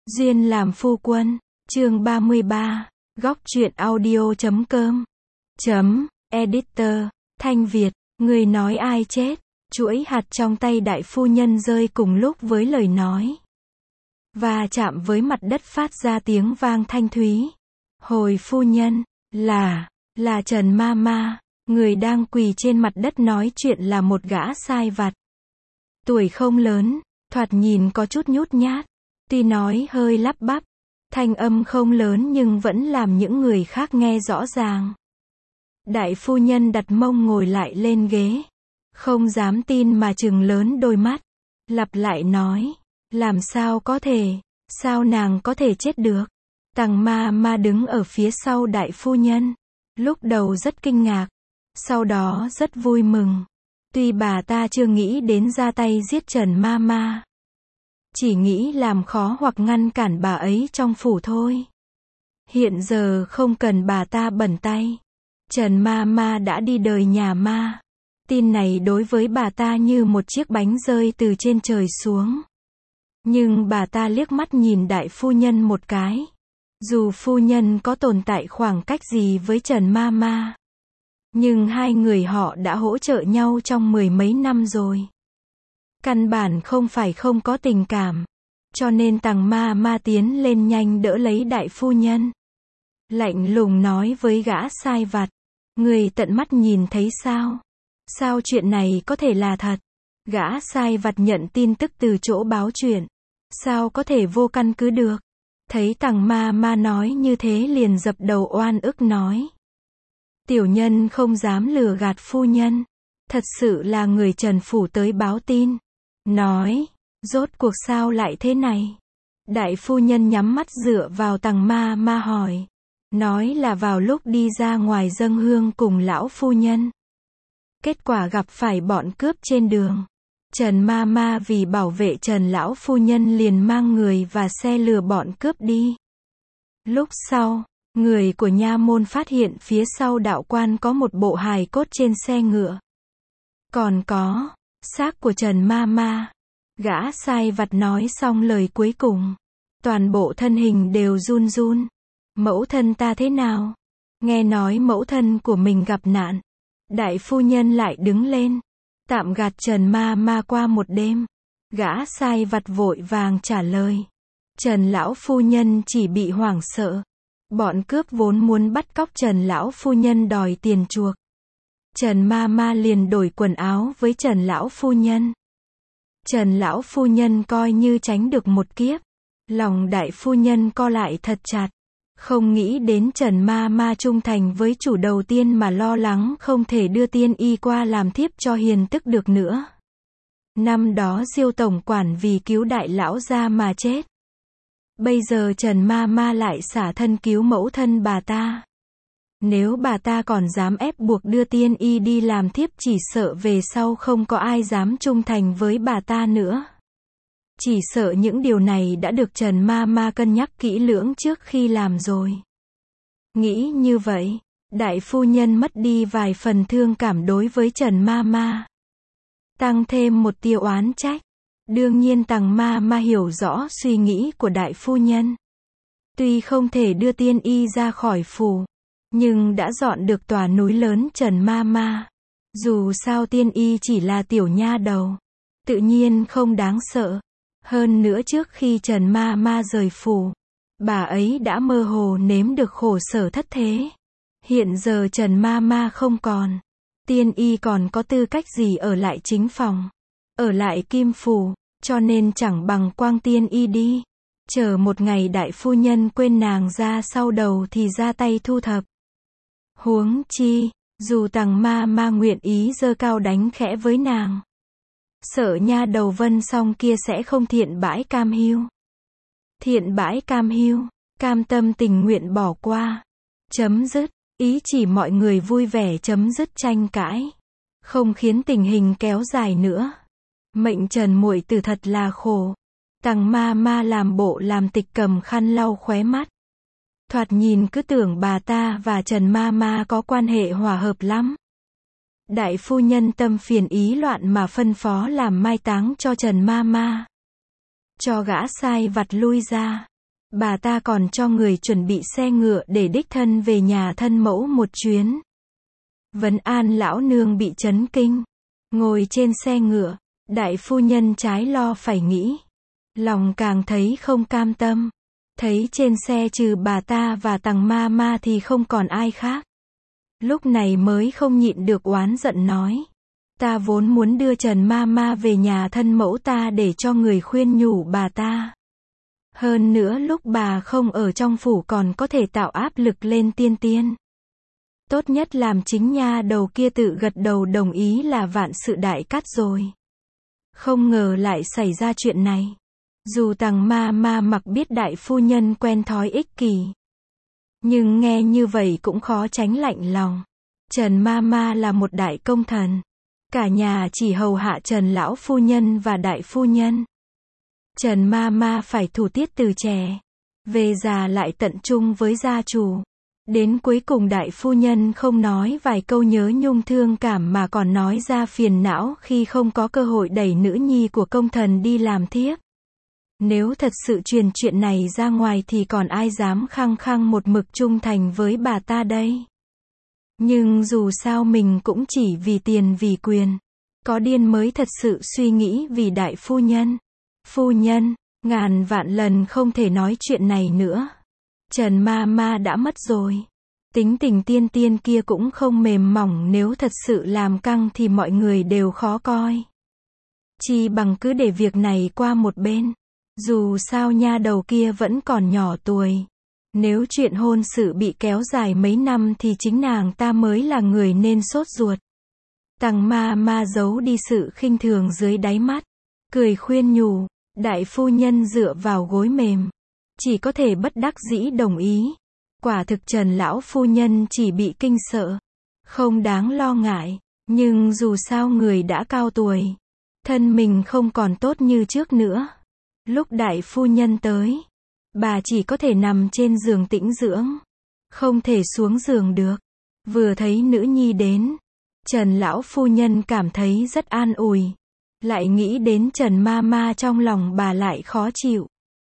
Duyên làm phu quân, chương 33, góc truyện audio.com. Editor, Thanh Việt, người nói ai chết, chuỗi hạt trong tay đại phu nhân rơi cùng lúc với lời nói. Và chạm với mặt đất phát ra tiếng vang thanh thúy. Hồi phu nhân, là Trần Mama, người đang quỳ trên mặt đất nói chuyện là một gã sai vặt. Tuổi không lớn, thoạt nhìn có chút nhút nhát. Tuy nói hơi lắp bắp, thanh âm không lớn nhưng vẫn làm những người khác nghe rõ ràng. Đại phu nhân đặt mông ngồi lại lên ghế, không dám tin mà trừng lớn đôi mắt, lặp lại nói, làm sao có thể, sao nàng có thể chết được. Tằng ma đứng ở phía sau đại phu nhân, lúc đầu rất kinh ngạc, sau đó rất vui mừng. Tuy bà ta chưa nghĩ đến ra tay giết Trần Mama, chỉ nghĩ làm khó hoặc ngăn cản bà ấy trong phủ thôi. Hiện giờ không cần bà ta bẩn tay. Trần Mama đã đi đời nhà ma. Tin này đối với bà ta như một chiếc bánh rơi từ trên trời xuống. Nhưng bà ta liếc mắt nhìn đại phu nhân một cái. Dù phu nhân có tồn tại khoảng cách gì với Trần Mama, nhưng hai người họ đã hỗ trợ nhau trong mười mấy năm rồi. Căn bản không phải không có tình cảm. Cho nên tằng ma tiến lên nhanh đỡ lấy đại phu nhân. Lạnh lùng nói với gã sai vặt. Người tận mắt nhìn thấy sao? Sao chuyện này có thể là thật? Gã sai vặt nhận tin tức từ chỗ báo chuyện. Sao có thể vô căn cứ được? Thấy tằng ma nói như thế liền dập đầu oan ức nói. Tiểu nhân không dám lừa gạt phu nhân. Thật sự là người Trần phủ tới báo tin. Nói, rốt cuộc sao lại thế này? Đại phu nhân nhắm mắt dựa vào tằng ma hỏi. Nói là vào lúc đi ra ngoài dâng hương cùng lão phu nhân. Kết quả gặp phải bọn cướp trên đường. Trần Mama vì bảo vệ Trần lão phu nhân liền mang người và xe lừa bọn cướp đi. Lúc sau, người của nha môn phát hiện phía sau đạo quan có một bộ hài cốt trên xe ngựa. Còn có xác của Trần Mama. Gã sai vặt nói xong lời cuối cùng, toàn bộ thân hình đều run run. Mẫu thân ta thế nào? Nghe nói mẫu thân của mình gặp nạn. Đại phu nhân lại đứng lên, tạm gạt Trần Mama qua một đêm. Gã sai vặt vội vàng trả lời. Trần lão phu nhân chỉ bị hoảng sợ. Bọn cướp vốn muốn bắt cóc Trần lão phu nhân đòi tiền chuộc. Trần Mama liền đổi quần áo với Trần lão phu nhân. Trần lão phu nhân coi như tránh được một kiếp. Lòng đại phu nhân co lại thật chặt. Không nghĩ đến Trần Mama trung thành với chủ đầu tiên mà lo lắng không thể đưa tiên y qua làm thiếp cho hiền tức được nữa. Năm đó Diêu tổng quản vì cứu đại lão gia mà chết. Bây giờ Trần Mama lại xả thân cứu mẫu thân bà ta. Nếu bà ta còn dám ép buộc đưa tiên y đi làm thiếp chỉ sợ về sau không có ai dám trung thành với bà ta nữa. Chỉ sợ những điều này đã được Trần Mama cân nhắc kỹ lưỡng trước khi làm rồi. Nghĩ như vậy, đại phu nhân mất đi vài phần thương cảm đối với Trần Mama. Tăng thêm một tia oán trách. Đương nhiên tằng ma hiểu rõ suy nghĩ của đại phu nhân. Tuy không thể đưa tiên y ra khỏi phủ, nhưng đã dọn được tòa núi lớn Trần Mama. Dù sao tiên y chỉ là tiểu nha đầu, tự nhiên không đáng sợ. Hơn nữa trước khi Trần Mama rời phủ, bà ấy đã mơ hồ nếm được khổ sở thất thế. Hiện giờ Trần Mama không còn, tiên y còn có tư cách gì ở lại chính phòng, ở lại Kim phủ, cho nên chẳng bằng quang tiên y đi. Chờ một ngày đại phu nhân quên nàng ra sau đầu thì ra tay thu thập. Huống chi, dù tằng ma nguyện ý giơ cao đánh khẽ với nàng, sợ nha đầu Vân Song kia sẽ không thiện bãi cam hiu. Thiện bãi cam hiu, cam tâm tình nguyện bỏ qua. Chấm dứt, ý chỉ mọi người vui vẻ chấm dứt tranh cãi. Không khiến tình hình kéo dài nữa. Mệnh Trần muội tử thật là khổ. Tằng ma làm bộ làm tịch cầm khăn lau khóe mắt. Thoạt nhìn cứ tưởng bà ta và Trần Mama có quan hệ hòa hợp lắm. Đại phu nhân tâm phiền ý loạn mà phân phó làm mai táng cho Trần Mama. Cho gã sai vặt lui ra. Bà ta còn cho người chuẩn bị xe ngựa để đích thân về nhà thân mẫu một chuyến. Vấn an lão nương bị chấn kinh. Ngồi trên xe ngựa, đại phu nhân trái lo phải nghĩ. Lòng càng thấy không cam tâm. Thấy trên xe trừ bà ta và Tằng ma ma thì không còn ai khác. Lúc này mới không nhịn được oán giận nói. Ta vốn muốn đưa Trần ma ma về nhà thân mẫu ta để cho người khuyên nhủ bà ta. Hơn nữa lúc bà không ở trong phủ còn có thể tạo áp lực lên tiên tiên. Tốt nhất làm chính nha đầu kia tự gật đầu đồng ý là vạn sự đại cát rồi. Không ngờ lại xảy ra chuyện này. Dù Tằng ma ma mặc biết đại phu nhân quen thói ích kỷ, nhưng nghe như vậy cũng khó tránh lạnh lòng. Trần ma ma là một đại công thần. Cả nhà chỉ hầu hạ Trần lão phu nhân và đại phu nhân. Trần ma ma phải thủ tiết từ trẻ. Về già lại tận trung với gia chủ. Đến cuối cùng đại phu nhân không nói vài câu nhớ nhung thương cảm mà còn nói ra phiền não khi không có cơ hội đẩy nữ nhi của công thần đi làm thiếp. Nếu thật sự truyền chuyện này ra ngoài thì còn ai dám khăng khăng một mực trung thành với bà ta đây. Nhưng dù sao mình cũng chỉ vì tiền vì quyền. Có điên mới thật sự suy nghĩ vì đại phu nhân. Phu nhân, ngàn vạn lần không thể nói chuyện này nữa. Trần ma ma đã mất rồi. Tính tình tiên tiên kia cũng không mềm mỏng, nếu thật sự làm căng thì mọi người đều khó coi. Chi bằng cứ để việc này qua một bên. Dù sao nha đầu kia vẫn còn nhỏ tuổi. Nếu chuyện hôn sự bị kéo dài mấy năm thì chính nàng ta mới là người nên sốt ruột. Tằng ma ma giấu đi sự khinh thường dưới đáy mắt. Cười khuyên nhủ, đại phu nhân dựa vào gối mềm. Chỉ có thể bất đắc dĩ đồng ý. Quả thực Trần lão phu nhân chỉ bị kinh sợ. Không đáng lo ngại. Nhưng dù sao người đã cao tuổi. Thân mình không còn tốt như trước nữa. Lúc đại phu nhân tới, bà chỉ có thể nằm trên giường tĩnh dưỡng. Không thể xuống giường được. Vừa thấy nữ nhi đến, Trần lão phu nhân cảm thấy rất an ủi. Lại nghĩ đến Trần ma ma trong lòng bà lại khó chịu.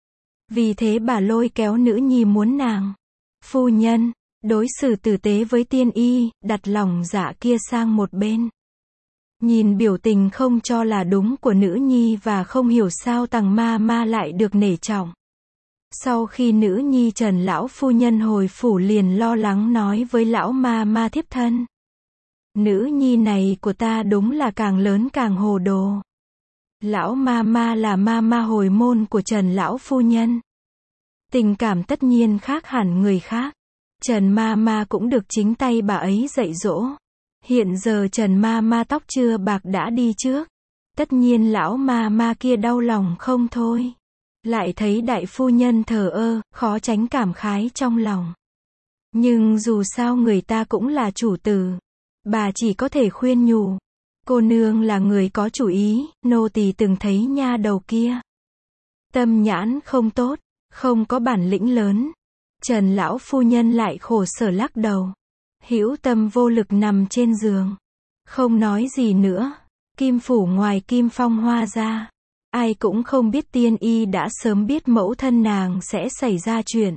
Vì thế bà lôi kéo nữ nhi muốn nàng. Phu nhân, đối xử tử tế với tiên y, đặt lòng dạ kia sang một bên. Nhìn biểu tình không cho là đúng của nữ nhi và không hiểu sao Tằng ma ma lại được nể trọng. Sau khi nữ nhi Trần lão phu nhân hồi phủ liền lo lắng nói với lão ma ma thiếp thân. Nữ nhi này của ta đúng là càng lớn càng hồ đồ. Lão ma ma là ma ma hồi môn của Trần lão phu nhân. Tình cảm tất nhiên khác hẳn người khác. Trần ma ma cũng được chính tay bà ấy dạy dỗ. Hiện giờ Trần ma ma tóc chưa bạc đã đi trước. Tất nhiên lão ma ma kia đau lòng không thôi. Lại thấy đại phu nhân thờ ơ, khó tránh cảm khái trong lòng. Nhưng dù sao người ta cũng là chủ tử. Bà chỉ có thể khuyên nhủ. Cô nương là người có chủ ý, nô tỳ từng thấy nha đầu kia. Tâm nhãn không tốt, không có bản lĩnh lớn. Trần lão phu nhân lại khổ sở lắc đầu. Hữu tâm vô lực nằm trên giường. Không nói gì nữa. Kim phủ ngoài Kim Phong Hoa ra. Ai cũng không biết tiên y đã sớm biết mẫu thân nàng sẽ xảy ra chuyện.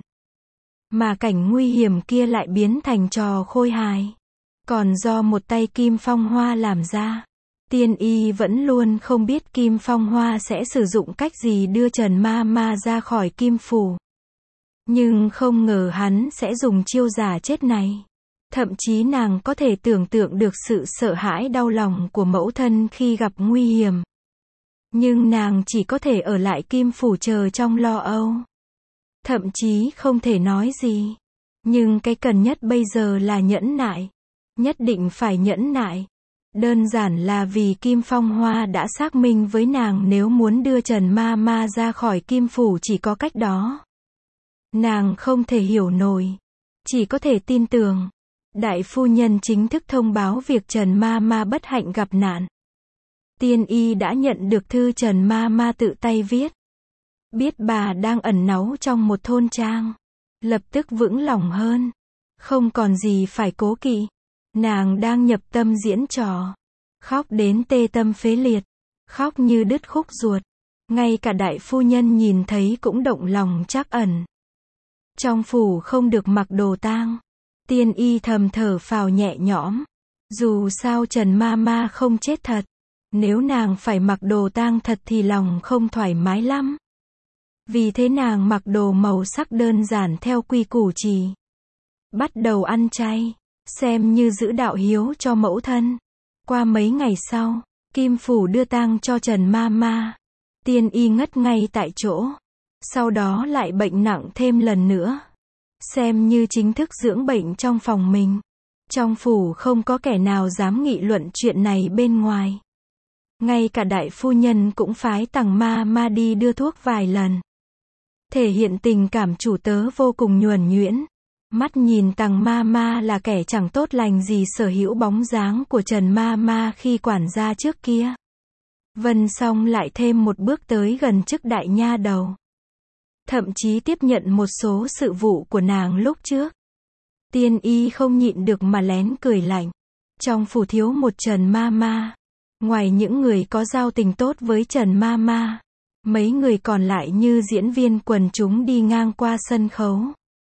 Mà cảnh nguy hiểm kia lại biến thành trò khôi hài. Còn do một tay Kim Phong Hoa làm ra. Tiên y vẫn luôn không biết Kim Phong Hoa sẽ sử dụng cách gì đưa Trần ma ma ra khỏi Kim phủ. Nhưng không ngờ hắn sẽ dùng chiêu giả chết này. Thậm chí nàng có thể tưởng tượng được sự sợ hãi đau lòng của mẫu thân khi gặp nguy hiểm. Nhưng nàng chỉ có thể ở lại Kim phủ chờ trong lo âu. Thậm chí không thể nói gì. Nhưng cái cần nhất bây giờ là nhẫn nại. Nhất định phải nhẫn nại. Đơn giản là vì Kim Phong Hoa đã xác minh với nàng nếu muốn đưa Trần ma ma ra khỏi Kim phủ chỉ có cách đó. Nàng không thể hiểu nổi. Chỉ có thể tin tưởng. Đại phu nhân chính thức thông báo việc Trần ma ma bất hạnh gặp nạn. Tiên y đã nhận được thư Trần ma ma tự tay viết. Biết bà đang ẩn náu trong một thôn trang. Lập tức vững lòng hơn. Không còn gì phải cố kỵ. Nàng đang nhập tâm diễn trò. Khóc đến tê tâm phế liệt. Khóc như đứt khúc ruột. Ngay cả đại phu nhân nhìn thấy cũng động lòng trắc ẩn. Trong phủ không được mặc đồ tang. Tiên y thầm thở phào nhẹ nhõm. Dù sao Trần ma ma không chết thật. Nếu nàng phải mặc đồ tang thật thì lòng không thoải mái lắm. Vì thế nàng mặc đồ màu sắc đơn giản theo quy củ trì. Bắt đầu ăn chay, xem như giữ đạo hiếu cho mẫu thân. Qua mấy ngày sau, Kim phủ đưa tang cho Trần ma ma. Tiên y ngất ngay tại chỗ. Sau đó lại bệnh nặng thêm lần nữa. Xem như chính thức dưỡng bệnh trong phòng mình. Trong phủ không có kẻ nào dám nghị luận chuyện này bên ngoài. Ngay cả đại phu nhân cũng phái Tằng ma ma đi đưa thuốc vài lần. Thể hiện tình cảm chủ tớ vô cùng nhuần nhuyễn. Mắt nhìn Tằng ma ma là kẻ chẳng tốt lành gì sở hữu bóng dáng của Trần ma ma khi quản gia trước kia. Vân Song lại thêm một bước tới gần chức đại nha đầu. Thậm chí tiếp nhận một số sự vụ của nàng lúc trước. Tiên y không nhịn được mà lén cười lạnh. Trong phủ thiếu một Trần ma ma. Ngoài những người có giao tình tốt với Trần ma ma, mấy người còn lại như diễn viên quần chúng đi ngang qua sân khấu.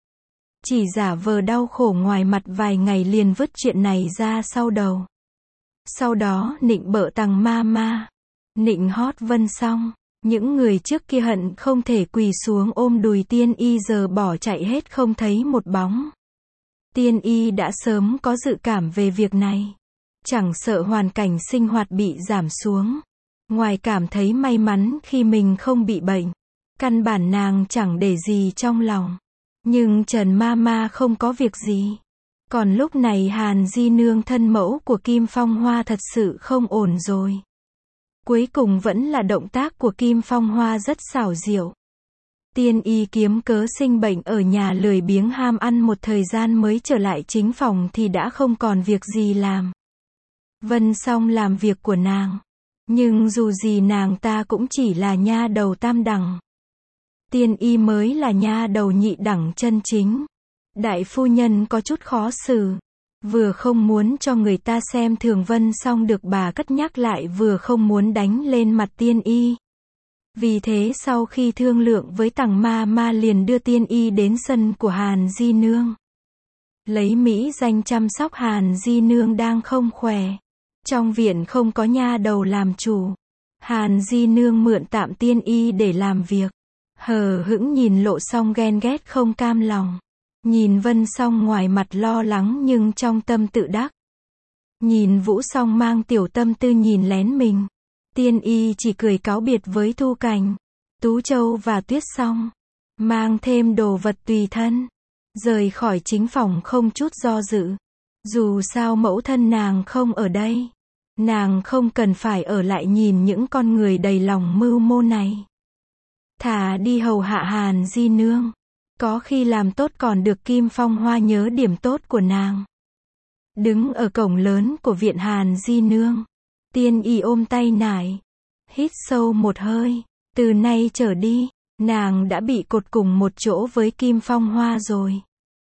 Chỉ giả vờ đau khổ ngoài mặt vài ngày liền vứt chuyện này ra sau đầu. Sau đó nịnh bợ Tằng ma ma, nịnh hót Vân Song. Những người trước kia hận không thể quỳ xuống ôm đùi tiên y giờ bỏ chạy hết không thấy một bóng. Tiên y đã sớm có dự cảm về việc này. Chẳng sợ hoàn cảnh sinh hoạt bị giảm xuống. Ngoài cảm thấy may mắn khi mình không bị bệnh. Căn bản nàng chẳng để gì trong lòng. Nhưng Trần ma ma không có việc gì. Còn lúc này Hàn Di Nương thân mẫu của Kim Phong Hoa thật sự không ổn rồi. Cuối cùng vẫn là động tác của Kim Phong Hoa rất xảo diệu. Tiên y kiếm cớ sinh bệnh ở nhà lười biếng ham ăn một thời gian mới trở lại chính phòng thì đã không còn việc gì làm. Vân Song làm việc của nàng. Nhưng dù gì nàng ta cũng chỉ là nha đầu tam đẳng. Tiên y mới là nha đầu nhị đẳng chân chính. Đại phu nhân có chút khó xử. Vừa không muốn cho người ta xem thường Vân Song được bà cất nhắc lại vừa không muốn đánh lên mặt tiên y. Vì thế sau khi thương lượng với Tằng ma ma liền đưa tiên y đến sân của Hàn Di Nương. Lấy mỹ danh chăm sóc Hàn Di Nương đang không khỏe. Trong viện không có nha đầu làm chủ. Hàn Di Nương mượn tạm tiên y để làm việc. Hờ hững nhìn Lộ Song ghen ghét không cam lòng. Nhìn Vân Song ngoài mặt lo lắng nhưng trong tâm tự đắc. Nhìn Vũ Song mang tiểu tâm tư nhìn lén mình. Tiên y chỉ cười cáo biệt với Thu Cảnh, Tú Châu và Tuyết Song. Mang thêm đồ vật tùy thân. Rời khỏi chính phòng không chút do dự. Dù sao mẫu thân nàng không ở đây. Nàng không cần phải ở lại nhìn những con người đầy lòng mưu mô này. Thà đi hầu hạ Hàn Di Nương. Có khi làm tốt còn được Kim Phong Hoa nhớ điểm tốt của nàng. Đứng ở cổng lớn của viện Hàn Di Nương. Tiên y ôm tay nải. Hít sâu một hơi. Từ nay trở đi, nàng đã bị cột cùng một chỗ với Kim Phong Hoa rồi.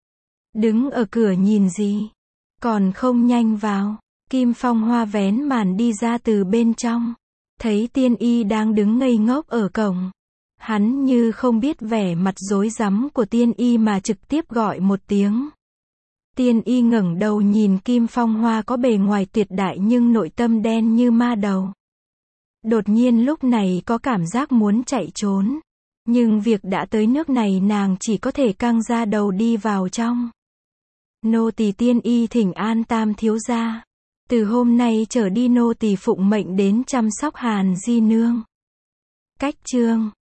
Đứng ở cửa nhìn gì? Còn không nhanh vào. Kim Phong Hoa vén màn đi ra từ bên trong. Thấy tiên y đang đứng ngây ngốc ở cổng. Hắn như không biết vẻ mặt rối rắm của tiên y mà trực tiếp gọi một tiếng. Tiên y ngẩng đầu nhìn Kim Phong Hoa có bề ngoài tuyệt đại nhưng nội tâm đen như ma đầu. Đột nhiên lúc này có cảm giác muốn chạy trốn. Nhưng việc đã tới nước này nàng chỉ có thể căng ra đầu đi vào trong. Nô tỳ tiên y thỉnh an Tam thiếu gia. Từ hôm nay trở đi nô tỳ phụng mệnh đến chăm sóc Hàn Di Nương. Cách chương